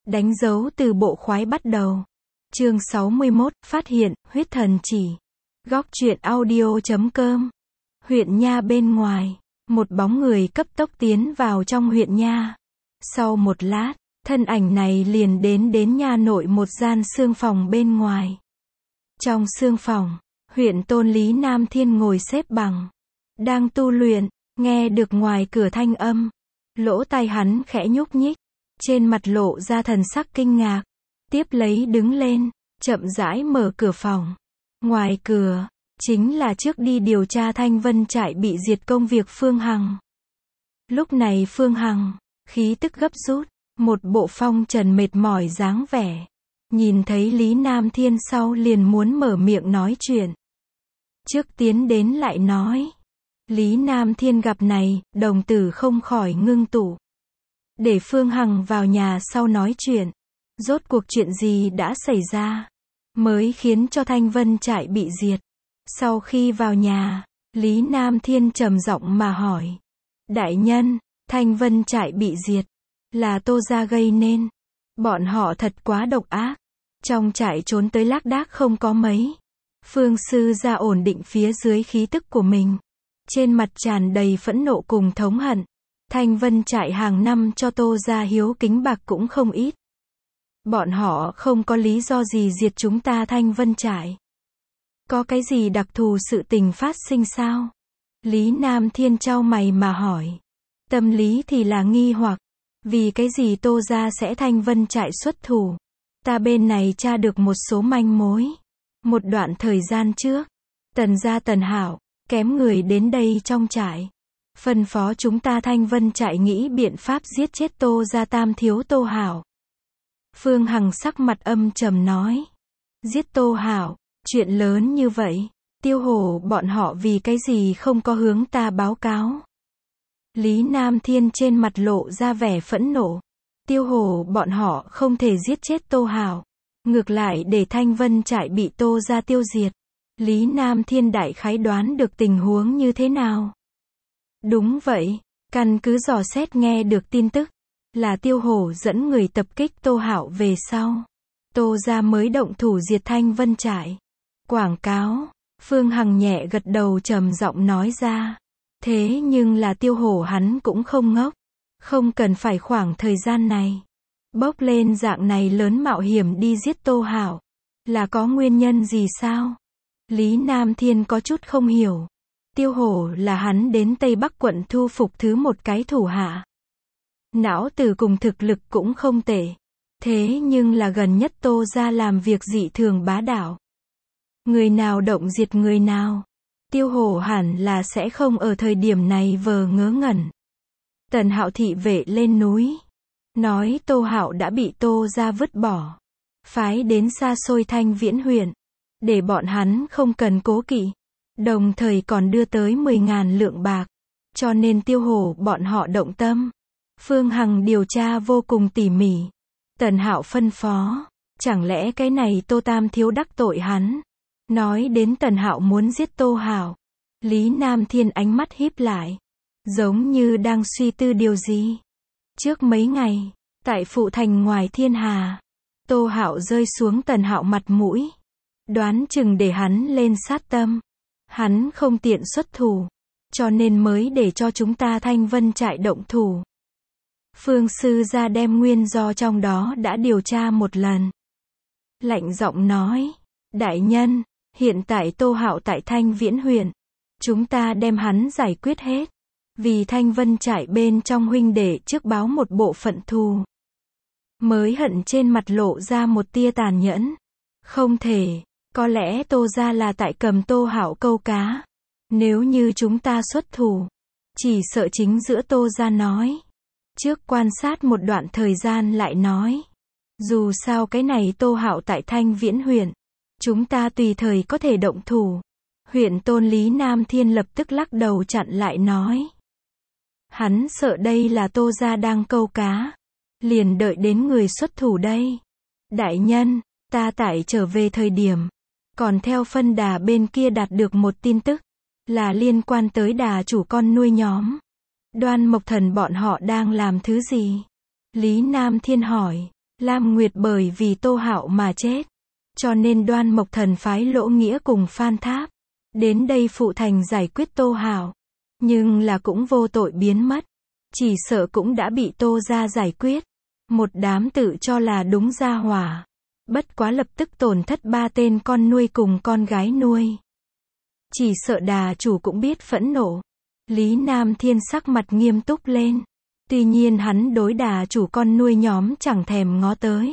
Đánh dấu từ bộ khoái bắt đầu. Chương 61, phát hiện, huyết thần chỉ. Góc truyện audio.com. Huyện Nha bên ngoài, một bóng người cấp tốc tiến vào trong huyện Nha. Sau một lát, thân ảnh này liền đến nha nội một gian xương phòng bên ngoài. Trong xương phòng, huyện tôn Lý Nam Thiên ngồi xếp bằng, đang tu luyện, nghe được ngoài cửa thanh âm. Lỗ tai hắn khẽ nhúc nhích, trên mặt lộ ra thần sắc kinh ngạc. Tiếp lấy đứng lên, chậm rãi mở cửa phòng. Ngoài cửa, chính là trước đi điều tra Thanh Vân trại bị diệt công việc Phương Hằng. Lúc này Phương Hằng, khí tức gấp rút, một bộ phong trần mệt mỏi dáng vẻ. Nhìn thấy Lý Nam Thiên sau liền muốn mở miệng nói chuyện. Trước tiến đến lại nói. Lý Nam Thiên gặp này, đồng tử không khỏi ngưng tụ. Để Phương Hằng vào nhà sau nói chuyện. Rốt cuộc chuyện gì đã xảy ra, mới khiến cho Thanh Vân trại bị diệt. Sau khi vào nhà, Lý Nam Thiên trầm giọng mà hỏi. Đại nhân, Thanh Vân trại bị diệt, là Tô gia gây nên. Bọn họ thật quá độc ác. Trong trại trốn tới lác đác không có mấy. Phương sư gia ổn định phía dưới khí tức của mình. Trên mặt tràn đầy phẫn nộ cùng thống hận. Thanh Vân trại hàng năm cho Tô gia hiếu kính bạc cũng không ít. Bọn họ không có lý do gì diệt chúng ta Thanh Vân trại. Có cái gì đặc thù sự tình phát sinh sao? Lý Nam Thiên chau mày mà hỏi. Tâm lý thì là nghi hoặc. Vì cái gì Tô gia sẽ Thanh Vân trại xuất thủ? Ta bên này tra được một số manh mối. Một đoạn thời gian trước, Tần gia Tần Hạo, kém người đến đây trong trại. Phân phó chúng ta Thanh Vân trại nghĩ biện pháp giết chết Tô gia tam thiếu Tô Hạo. Phương Hằng sắc mặt âm trầm nói. Giết Tô Hạo, chuyện lớn như vậy, Tiêu Hổ bọn họ vì cái gì không có hướng ta báo cáo? Lý Nam Thiên trên mặt lộ ra vẻ phẫn nộ. Tiêu Hổ bọn họ không thể giết chết Tô Hạo, ngược lại để Thanh Vân trại bị Tô gia tiêu diệt. Lý Nam Thiên đại khái đoán được tình huống như thế nào? Đúng vậy, căn cứ dò xét nghe được tin tức, là Tiêu Hổ dẫn người tập kích Tô Hạo về sau. Tô gia mới động thủ diệt Thanh Vân trại. Quảng cáo, Phương Hằng nhẹ gật đầu trầm giọng nói ra. Thế nhưng là Tiêu Hổ hắn cũng không ngốc. Không cần phải khoảng thời gian này. Bốc lên dạng này lớn mạo hiểm đi giết Tô Hạo. Là có nguyên nhân gì sao? Lý Nam Thiên có chút không hiểu. Tiêu Hổ là hắn đến Tây Bắc quận thu phục thứ một cái thủ hạ. Não tử cùng thực lực cũng không tệ. Thế nhưng là gần nhất Tô gia làm việc dị thường bá đạo. Người nào động diệt người nào. Tiêu Hổ hẳn là sẽ không ở thời điểm này vờ ngớ ngẩn. Tần Hạo thị vệ lên núi. Nói Tô Hạo đã bị Tô gia vứt bỏ. Phái đến xa xôi Thanh Viễn huyện. Để bọn hắn không cần cố kỵ. Đồng thời còn đưa tới 10.000 lượng bạc. Cho nên Tiêu Hổ bọn họ động tâm. Phương Hằng điều tra vô cùng tỉ mỉ. Tần Hạo phân phó. Chẳng lẽ cái này Tô tam thiếu đắc tội hắn? Nói đến Tần Hạo muốn giết Tô Hạo. Lý Nam Thiên ánh mắt híp lại. Giống như đang suy tư điều gì. Trước mấy ngày, tại phụ thành ngoài Thiên Hà, Tô Hạo rơi xuống Tần Hạo mặt mũi. Đoán chừng để hắn lên sát tâm. Hắn không tiện xuất thủ. Cho nên mới để cho chúng ta Thanh Vân trại động thủ. Phương sư gia đem nguyên do trong đó đã điều tra một lần. Lạnh giọng nói. Đại nhân, hiện tại Tô Hạo tại Thanh Viễn huyện. Chúng ta đem hắn giải quyết hết. Vì Thanh Vân trại bên trong huynh đệ trước báo một bộ phận thù. Mới hận trên mặt lộ ra một tia tàn nhẫn. Không thể, có lẽ Tô gia là tại cầm Tô Hạo câu cá. Nếu như chúng ta xuất thủ, chỉ sợ chính giữa Tô gia nói. Trước quan sát một đoạn thời gian lại nói. Dù sao cái này Tô Hạo tại Thanh Viễn huyện. Chúng ta tùy thời có thể động thủ. Huyện tôn Lý Nam Thiên lập tức lắc đầu chặn lại nói. Hắn sợ đây là Tô gia đang câu cá. Liền đợi đến người xuất thủ đây. Đại nhân, ta tại trở về thời điểm. Còn theo phân đà bên kia đạt được một tin tức. Là liên quan tới đà chủ con nuôi nhóm. Đoan Mộc Thần bọn họ đang làm thứ gì? Lý Nam Thiên hỏi. Lam Nguyệt bởi vì Tô Hạo mà chết, cho nên Đoan Mộc Thần phái Lỗ Nghĩa cùng Phan Tháp đến đây phụ thành giải quyết Tô Hạo, nhưng là cũng vô tội biến mất, chỉ sợ cũng đã bị Tô gia giải quyết. Một đám tự cho là đúng gia hỏa, bất quá lập tức tổn thất 3 tên con nuôi cùng con gái nuôi. Chỉ sợ Đà chủ cũng biết phẫn nộ. Lý Nam Thiên sắc mặt nghiêm túc lên. Tuy nhiên hắn đối Đà chủ con nuôi nhóm chẳng thèm ngó tới.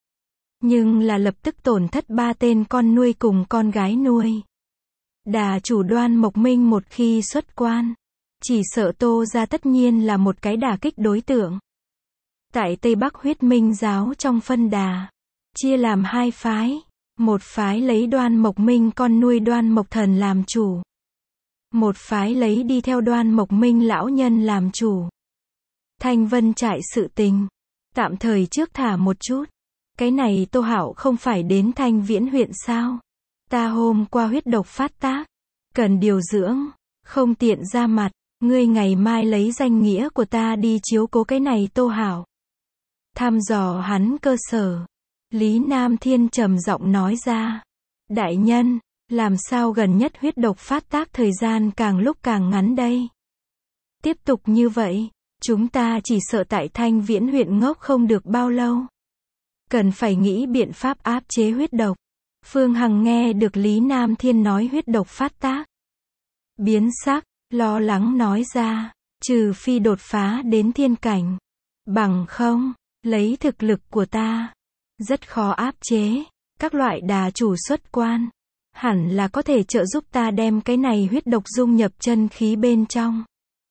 Nhưng là lập tức tổn thất 3 tên con nuôi cùng con gái nuôi. Đà chủ Đoan Mộc Minh một khi xuất quan, chỉ sợ Tô gia tất nhiên là một cái đả kích đối tượng. Tại Tây Bắc Huyết Minh giáo trong phân đà, chia làm 2 phái. Một phái lấy Đoan Mộc Minh con nuôi Đoan Mộc Thần làm chủ. Một phái lấy đi theo Đoan Mộc Minh lão nhân làm chủ. Thanh Vân trại sự tình, tạm thời trước thả một chút. Cái này Tô Hạo không phải đến Thanh Viễn huyện sao? Ta hôm qua huyết độc phát tác, cần điều dưỡng, không tiện ra mặt, ngươi ngày mai lấy danh nghĩa của ta đi chiếu cố cái này Tô Hạo. Thăm dò hắn cơ sở. Lý Nam Thiên trầm giọng nói ra. Đại nhân, làm sao gần nhất huyết độc phát tác thời gian càng lúc càng ngắn đây? Tiếp tục như vậy, chúng ta chỉ sợ tại Thanh Viễn huyện ngốc không được bao lâu. Cần phải nghĩ biện pháp áp chế huyết độc. Phương Hằng nghe được Lý Nam Thiên nói huyết độc phát tác, biến sắc, lo lắng nói ra, trừ phi đột phá đến thiên cảnh. Bằng không, lấy thực lực của ta, rất khó áp chế. Các loại đà chủ xuất quan, hẳn là có thể trợ giúp ta đem cái này huyết độc dung nhập chân khí bên trong.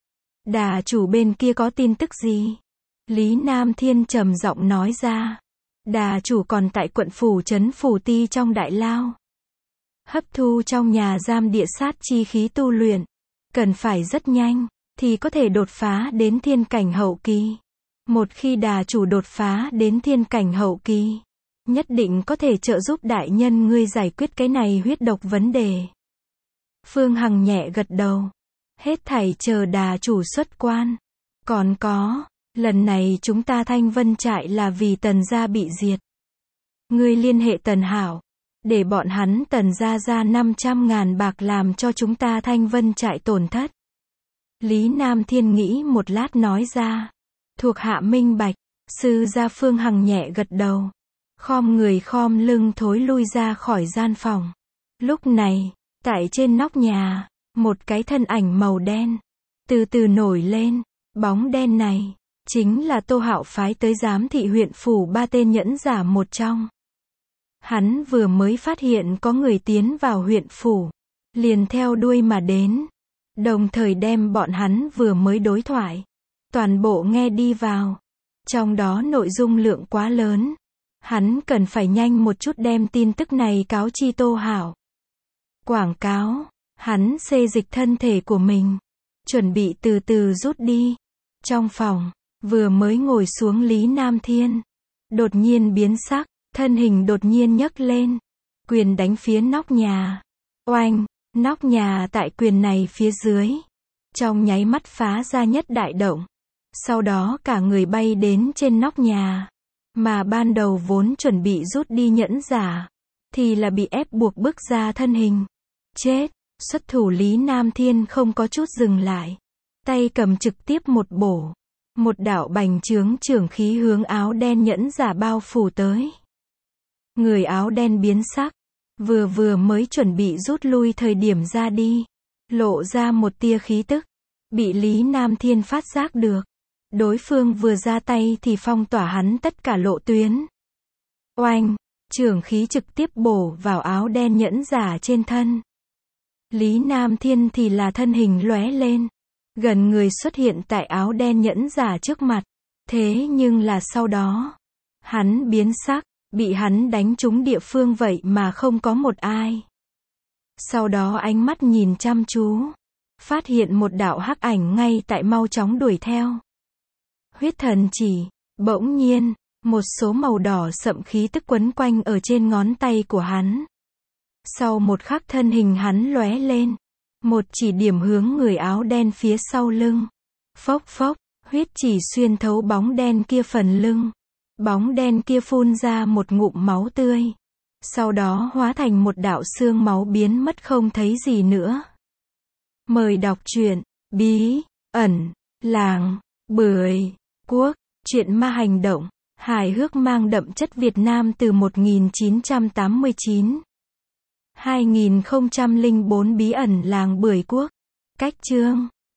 Đà chủ bên kia có tin tức gì? Lý Nam Thiên trầm giọng nói ra. Đà chủ còn tại quận phủ trấn phủ ti trong đại lao, hấp thu trong nhà giam địa sát chi khí tu luyện, cần phải rất nhanh thì có thể đột phá đến thiên cảnh hậu kỳ. Một khi đà chủ đột phá đến thiên cảnh hậu kỳ, nhất định có thể trợ giúp đại nhân ngươi giải quyết cái này huyết độc vấn đề. Phương Hằng nhẹ gật đầu. Hết thảy chờ đà chủ xuất quan. Còn có, lần này chúng ta Thanh Vân trại là vì Tần gia bị diệt. Ngươi liên hệ Tần Hảo, để bọn hắn Tần gia ra 500.000 bạc làm cho chúng ta Thanh Vân trại tổn thất. Lý Nam Thiên nghĩ một lát nói ra. Thuộc hạ minh bạch. Sư gia Phương Hằng nhẹ gật đầu, khom người khom lưng thối lui ra khỏi gian phòng. Lúc này, tại trên nóc nhà, một cái thân ảnh màu đen từ từ nổi lên. Bóng đen này chính là Tô Hạo phái tới giám thị huyện phủ 3 tên nhẫn giả một trong. Hắn vừa mới phát hiện có người tiến vào huyện phủ, liền theo đuôi mà đến, đồng thời đem bọn hắn vừa mới đối thoại toàn bộ nghe đi vào. Trong đó nội dung lượng quá lớn, hắn cần phải nhanh một chút đem tin tức này cáo chi Tô Hạo. Quảng cáo, hắn xê dịch thân thể của mình, chuẩn bị từ từ rút đi. Trong phòng, vừa mới ngồi xuống Lý Nam Thiên, đột nhiên biến sắc, thân hình đột nhiên nhấc lên, quyền đánh phía nóc nhà. Oanh, nóc nhà tại quyền này phía dưới, trong nháy mắt phá ra nhất đại động. Sau đó cả người bay đến trên nóc nhà, mà ban đầu vốn chuẩn bị rút đi nhẫn giả, thì là bị ép buộc bước ra thân hình. Chết, xuất thủ Lý Nam Thiên không có chút dừng lại, tay cầm trực tiếp một bổ, một đạo bành trướng trưởng khí hướng áo đen nhẫn giả bao phủ tới. Người áo đen biến sắc, vừa mới chuẩn bị rút lui thời điểm ra đi, lộ ra một tia khí tức, bị Lý Nam Thiên phát giác được. Đối phương vừa ra tay thì phong tỏa hắn tất cả lộ tuyến. Oanh, trưởng khí trực tiếp bổ vào áo đen nhẫn giả trên thân. Lý Nam Thiên thì là thân hình lóe lên, gần người xuất hiện tại áo đen nhẫn giả trước mặt. Thế nhưng là sau đó, hắn biến sắc, bị hắn đánh trúng địa phương vậy mà không có một ai. Sau đó ánh mắt nhìn chăm chú, phát hiện một đạo hắc ảnh ngay tại mau chóng đuổi theo. Huyết thần chỉ, bỗng nhiên, một số màu đỏ sậm khí tức quấn quanh ở trên ngón tay của hắn. Sau một khắc thân hình hắn lóe lên, một chỉ điểm hướng người áo đen phía sau lưng. Phốc phốc, huyết chỉ xuyên thấu bóng đen kia phần lưng, Bóng đen kia phun ra một ngụm máu tươi. Sau đó hóa thành một đạo xương máu biến mất không thấy gì nữa. Mời đọc truyện Bí ẩn làng Bưởi Quốc, truyện ma hành động, hài hước mang đậm chất Việt Nam từ 1989. 2004 Bí ẩn làng Bưởi Quốc. Cách chương